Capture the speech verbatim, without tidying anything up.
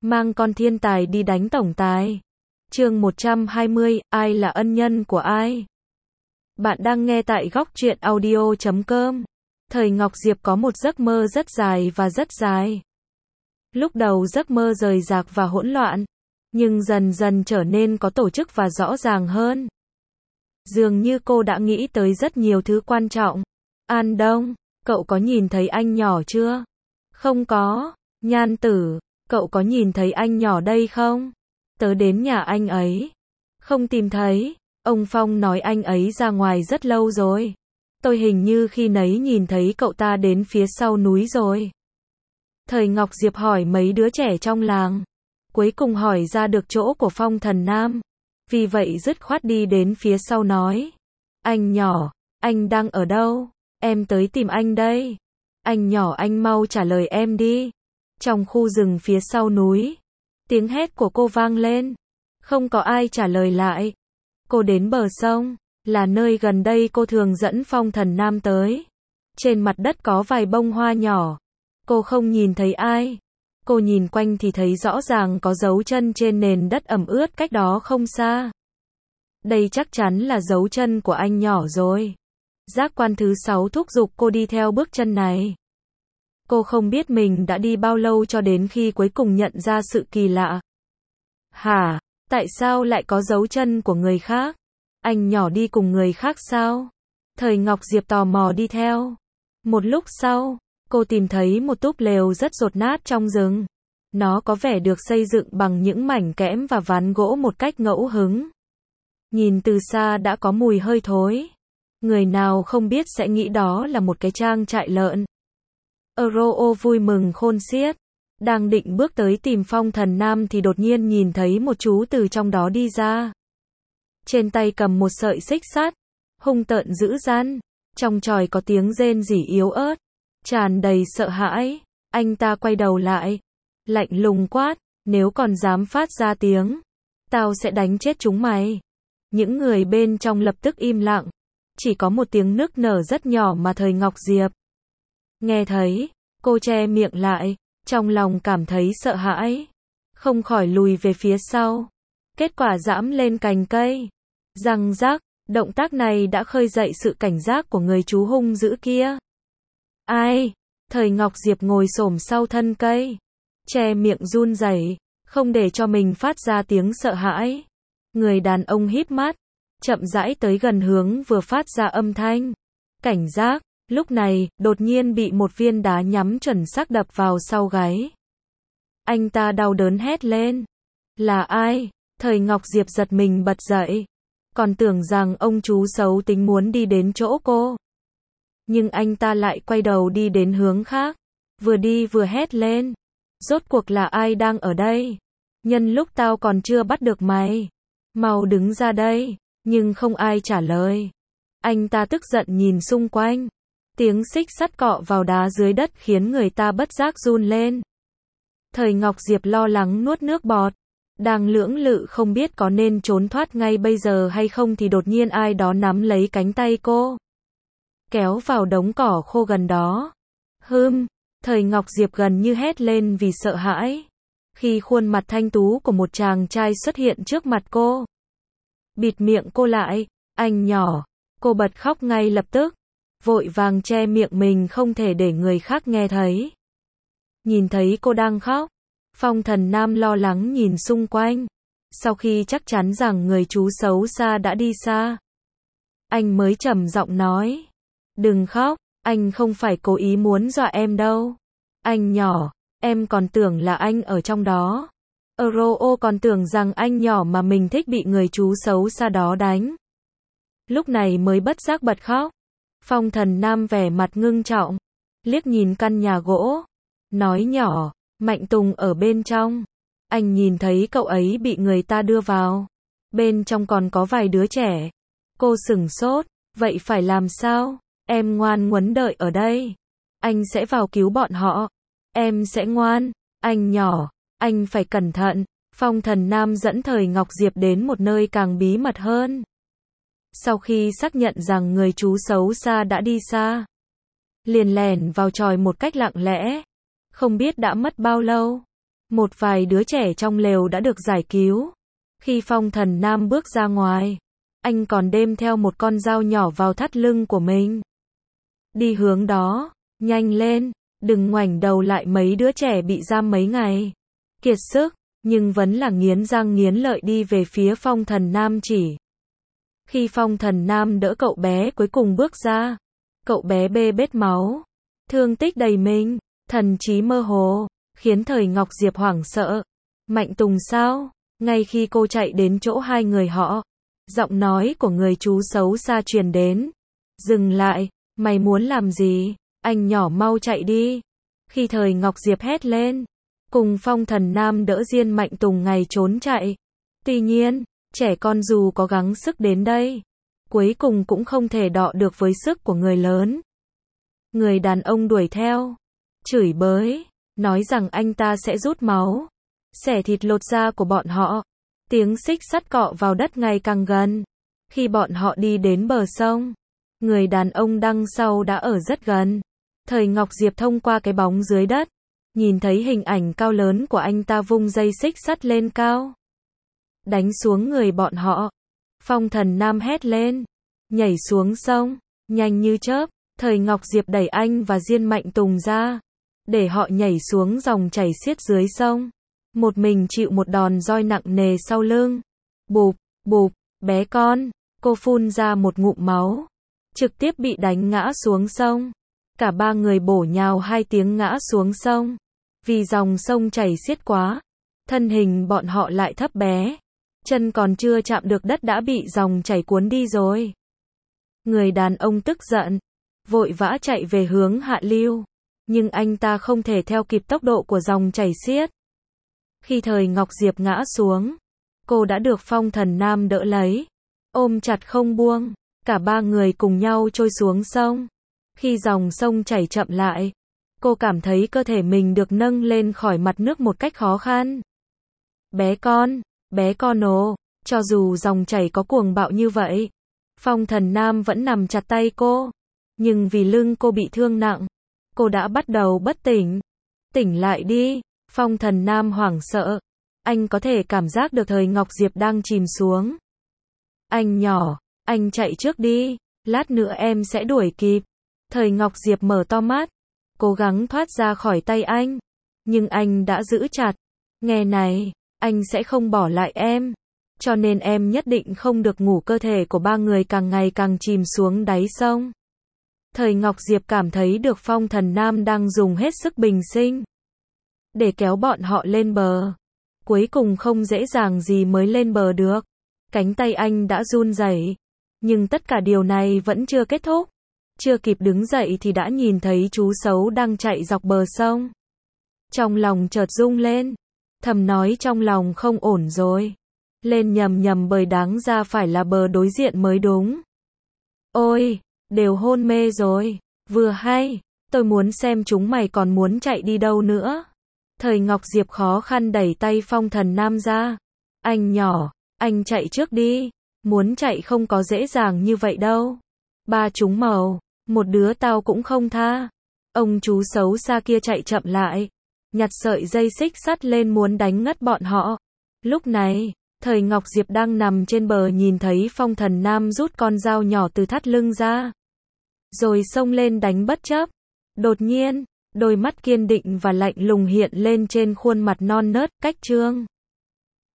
Mang con thiên tài đi đánh tổng tài. Chương một trăm hai mươi, ai là ân nhân của ai? Bạn đang nghe tại góc truyện audio chấm com. Thời Ngọc Diệp có một giấc mơ rất dài và rất dài. Lúc đầu giấc mơ rời rạc và hỗn loạn, nhưng dần dần trở nên có tổ chức và rõ ràng hơn. Dường như cô đã nghĩ tới rất nhiều thứ quan trọng. An Đông, cậu có nhìn thấy anh nhỏ chưa? Không có. Nhan Tử, cậu có nhìn thấy anh nhỏ đây không? Tớ đến nhà anh ấy. Không tìm thấy. Ông Phong nói anh ấy ra ngoài rất lâu rồi. Tôi hình như khi nấy nhìn thấy cậu ta đến phía sau núi rồi. Thời Ngọc Diệp hỏi mấy đứa trẻ trong làng. Cuối cùng hỏi ra được chỗ của Phong Thần Nam. Vì vậy dứt khoát đi đến phía sau nói. Anh nhỏ, anh đang ở đâu? Em tới tìm anh đây. Anh nhỏ anh mau trả lời em đi. Trong khu rừng phía sau núi, tiếng hét của cô vang lên. Không có ai trả lời lại. Cô đến bờ sông, là nơi gần đây cô thường dẫn Phong Thần Nam tới. Trên mặt đất có vài bông hoa nhỏ. Cô không nhìn thấy ai. Cô nhìn quanh thì thấy rõ ràng có dấu chân trên nền đất ẩm ướt cách đó không xa. Đây chắc chắn là dấu chân của anh nhỏ rồi. Giác quan thứ sáu thúc giục cô đi theo bước chân này. Cô không biết mình đã đi bao lâu cho đến khi cuối cùng nhận ra sự kỳ lạ. Hả? Tại sao lại có dấu chân của người khác? Anh nhỏ đi cùng người khác sao? Thời Ngọc Diệp tò mò đi theo. Một lúc sau, cô tìm thấy một túp lều rất dột nát trong rừng. Nó có vẻ được xây dựng bằng những mảnh kẽm và ván gỗ một cách ngẫu hứng. Nhìn từ xa đã có mùi hơi thối. Người nào không biết sẽ nghĩ đó là một cái trang trại lợn. Euro vui mừng khôn xiết. Đang định bước tới tìm Phong Thần Nam thì đột nhiên nhìn thấy một chú từ trong đó đi ra. Trên tay cầm một sợi xích sắt. Hung tợn dữ dằn. Trong tròi có tiếng rên rỉ yếu ớt. Tràn đầy sợ hãi. Anh ta quay đầu lại. Lạnh lùng quát. Nếu còn dám phát ra tiếng, tao sẽ đánh chết chúng mày. Những người bên trong lập tức im lặng. Chỉ có một tiếng nức nở rất nhỏ mà Thời Ngọc Diệp nghe thấy. Cô che miệng lại. Trong lòng cảm thấy sợ hãi. Không khỏi lùi về phía sau. Kết quả giẫm lên cành cây. Răng rắc. Động tác này đã khơi dậy sự cảnh giác của người chú hung dữ kia. Ai? Thời Ngọc Diệp ngồi xổm sau thân cây. Che miệng run rẩy. Không để cho mình phát ra tiếng sợ hãi. Người đàn ông híp mắt. Chậm rãi tới gần hướng vừa phát ra âm thanh. Cảnh giác. Lúc này, đột nhiên bị một viên đá nhắm chuẩn xác đập vào sau gáy. Anh ta đau đớn hét lên. Là ai? Thời Ngọc Diệp giật mình bật dậy. Còn tưởng rằng ông chú xấu tính muốn đi đến chỗ cô. Nhưng anh ta lại quay đầu đi đến hướng khác. Vừa đi vừa hét lên. Rốt cuộc là ai đang ở đây? Nhân lúc tao còn chưa bắt được mày. Mau đứng ra đây. Nhưng không ai trả lời. Anh ta tức giận nhìn xung quanh. Tiếng xích sắt cọ vào đá dưới đất khiến người ta bất giác run lên. Thời Ngọc Diệp lo lắng nuốt nước bọt. Đang lưỡng lự không biết có nên trốn thoát ngay bây giờ hay không thì đột nhiên ai đó nắm lấy cánh tay cô. Kéo vào đống cỏ khô gần đó. Hừm, Thời Ngọc Diệp gần như hét lên vì sợ hãi. Khi khuôn mặt thanh tú của một chàng trai xuất hiện trước mặt cô. Bịt miệng cô lại. Anh nhỏ. Cô bật khóc ngay lập tức. Vội vàng che miệng mình không thể để người khác nghe thấy. Nhìn thấy cô đang khóc. Phong Thần Nam lo lắng nhìn xung quanh. Sau khi chắc chắn rằng người chú xấu xa đã đi xa, anh mới trầm giọng nói. Đừng khóc, anh không phải cố ý muốn dọa em đâu. Anh nhỏ, em còn tưởng là anh ở trong đó. Euro còn tưởng rằng anh nhỏ mà mình thích bị người chú xấu xa đó đánh. Lúc này mới bất giác bật khóc. Phong Thần Nam vẻ mặt ngưng trọng. Liếc nhìn căn nhà gỗ. Nói nhỏ. Mạnh Tùng ở bên trong. Anh nhìn thấy cậu ấy bị người ta đưa vào. Bên trong còn có vài đứa trẻ. Cô sửng sốt. Vậy phải làm sao? Em ngoan ngoãn đợi ở đây. Anh sẽ vào cứu bọn họ. Em sẽ ngoan. Anh nhỏ. Anh phải cẩn thận. Phong Thần Nam dẫn Thời Ngọc Diệp đến một nơi càng bí mật hơn. Sau khi xác nhận rằng người chú xấu xa đã đi xa, liền lẻn vào chòi một cách lặng lẽ. Không biết đã mất bao lâu. Một vài đứa trẻ trong lều đã được giải cứu. Khi Phong Thần Nam bước ra ngoài, anh còn đem theo một con dao nhỏ vào thắt lưng của mình. Đi hướng đó, nhanh lên, đừng ngoảnh đầu lại, mấy đứa trẻ bị giam mấy ngày. Kiệt sức, nhưng vẫn là nghiến răng nghiến lợi đi về phía Phong Thần Nam chỉ. Khi Phong Thần Nam đỡ cậu bé cuối cùng bước ra, cậu bé bê bết máu, thương tích đầy mình, thần trí mơ hồ, khiến Thời Ngọc Diệp hoảng sợ. Mạnh Tùng sao? Ngay khi cô chạy đến chỗ hai người họ, giọng nói của người chú xấu xa truyền đến. Dừng lại, mày muốn làm gì? Anh nhỏ mau chạy đi. Khi Thời Ngọc Diệp hét lên, cùng Phong Thần Nam đỡ Diên Mạnh Tùng ngày trốn chạy. Tuy nhiên, trẻ con dù có gắng sức đến đây, cuối cùng cũng không thể đọ được với sức của người lớn. Người đàn ông đuổi theo, chửi bới, nói rằng anh ta sẽ rút máu, xẻ thịt lột da của bọn họ. Tiếng xích sắt cọ vào đất ngày càng gần. Khi bọn họ đi đến bờ sông, người đàn ông đằng sau đã ở rất gần. Thời Ngọc Diệp thông qua cái bóng dưới đất, nhìn thấy hình ảnh cao lớn của anh ta vung dây xích sắt lên cao, đánh xuống người bọn họ. Phong Thần Nam hét lên, nhảy xuống sông, nhanh như chớp. Thời Ngọc Diệp đẩy anh và Diên Mạnh Tùng ra, để họ nhảy xuống dòng chảy xiết dưới sông. Một mình chịu một đòn roi nặng nề sau lưng. Bụp, bụp, bé con, cô phun ra một ngụm máu, trực tiếp bị đánh ngã xuống sông. Cả ba người bổ nhào hai tiếng ngã xuống sông. Vì dòng sông chảy xiết quá, thân hình bọn họ lại thấp bé, chân còn chưa chạm được đất đã bị dòng chảy cuốn đi rồi. Người đàn ông tức giận, vội vã chạy về hướng hạ lưu, nhưng anh ta không thể theo kịp tốc độ của dòng chảy xiết. Khi Thời Ngọc Diệp ngã xuống, cô đã được Phong Thần Nam đỡ lấy, ôm chặt không buông. Cả ba người cùng nhau trôi xuống sông. Khi dòng sông chảy chậm lại, cô cảm thấy cơ thể mình được nâng lên khỏi mặt nước một cách khó khăn. Bé con, bé con ồ, cho dù dòng chảy có cuồng bạo như vậy, Phong Thần Nam vẫn nằm chặt tay cô. Nhưng vì lưng cô bị thương nặng, cô đã bắt đầu bất tỉnh. Tỉnh lại đi. Phong Thần Nam hoảng sợ. Anh có thể cảm giác được Thời Ngọc Diệp đang chìm xuống. Anh nhỏ, anh chạy trước đi, lát nữa em sẽ đuổi kịp. Thời Ngọc Diệp mở to mắt, cố gắng thoát ra khỏi tay anh. Nhưng anh đã giữ chặt. Nghe này, anh sẽ không bỏ lại em. Cho nên em nhất định không được ngủ. Cơ thể của ba người càng ngày càng chìm xuống đáy sông. Thời Ngọc Diệp cảm thấy được Phong Thần Nam đang dùng hết sức bình sinh để kéo bọn họ lên bờ. Cuối cùng không dễ dàng gì mới lên bờ được. Cánh tay anh đã run rẩy. Nhưng tất cả điều này vẫn chưa kết thúc. Chưa kịp đứng dậy thì đã nhìn thấy chú xấu đang chạy dọc bờ sông. Trong lòng chợt rung lên. Thầm nói trong lòng không ổn rồi. Lên nhầm nhầm bởi đáng ra phải là bờ đối diện mới đúng. Ôi, đều hôn mê rồi. Vừa hay, tôi muốn xem chúng mày còn muốn chạy đi đâu nữa. Thời Ngọc Diệp khó khăn đẩy tay Phong Thần Nam ra. Anh nhỏ, anh chạy trước đi. Muốn chạy không có dễ dàng như vậy đâu. Ba chúng màu, một đứa tao cũng không tha. Ông chú xấu xa kia chạy chậm lại, nhặt sợi dây xích sắt lên muốn đánh ngất bọn họ. Lúc này, Thời Ngọc Diệp đang nằm trên bờ nhìn thấy Phong Thần Nam rút con dao nhỏ từ thắt lưng ra, rồi xông lên đánh bất chấp. Đột nhiên, đôi mắt kiên định và lạnh lùng hiện lên trên khuôn mặt non nớt, Cách Trương.